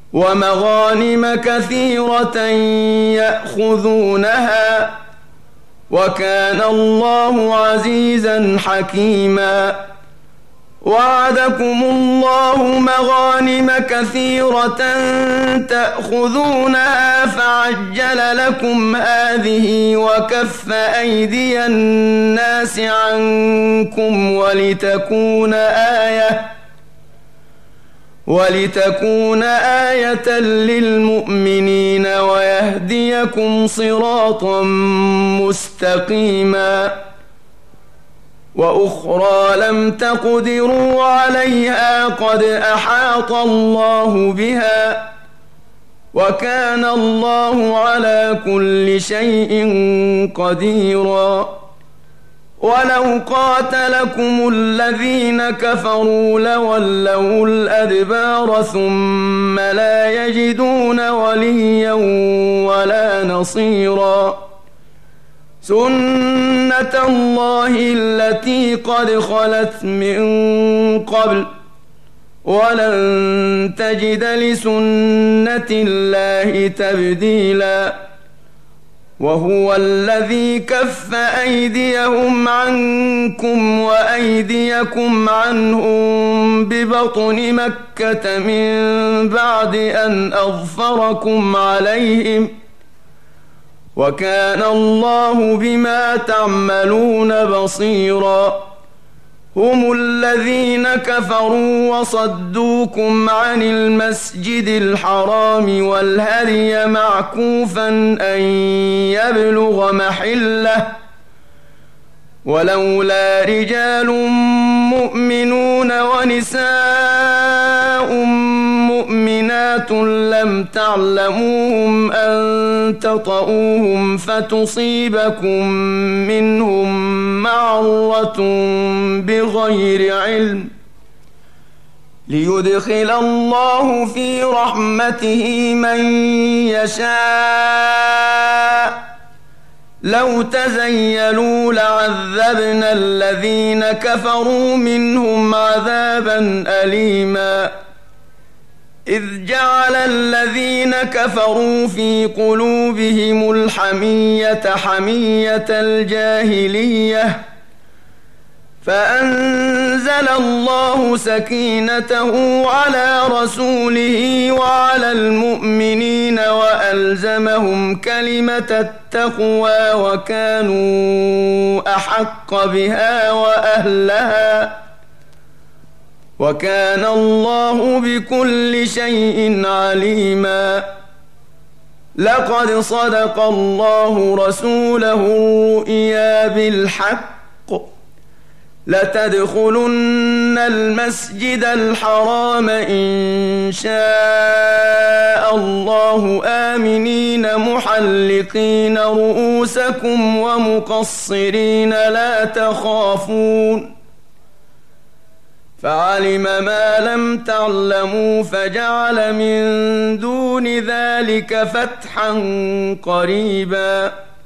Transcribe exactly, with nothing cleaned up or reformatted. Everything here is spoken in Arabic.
ومغانم كثيرة يأخذونها وكان الله عزيزا حكيما. وعدكم الله مغانم كثيرة تأخذونها فعجل لكم هذه وكف أيدي الناس عنكم ولتكون آية ولتكون آية للمؤمنين ويهديكم صراطا مستقيما. وأخرى لم تقدروا عليها قد أحاط الله بها وكان الله على كل شيء قديرا. ولو قاتلكم الذين كفروا لولوا الأدبار ثم لا يجدون وليا ولا نصيرا. سنة الله التي قد خلت من قبل ولن تجد لسنة الله تبديلا. وهو الذي كف أيديهم عنكم وأيديكم عنهم ببطن مكة من بعد أن أظفركم عليهم وكان الله بما تعملون بصيرا. هم الذين كفروا وصدوكم عن المسجد الحرام والهدي معكوفا أن يبلغ محله ولولا رجال مؤمنون ونساء مؤمنات لم تعلموهم أن تطؤوهم فتصيبكم منهم معرة بغير علم ليدخل الله في رحمته من يشاء. لو تزيلوا لعذبنا الذين كفروا منهم عذابا أليما. إذ جعل الذين كفروا في قلوبهم الحمية حمية الجاهلية فأنزل الله سكينته على رسوله وعلى المؤمنين وألزمهم كلمة التقوى وكانوا أحق بها وأهلها وكان الله بكل شيء عليما. لقد صدق الله رسوله الرؤيا بالحق لتدخلن المسجد الحرام إن شاء الله آمنين محلقين رؤوسكم ومقصرين لا تخافون فعلم ما لم تعلموا فجعل من دون ذلك فتحا قريبا.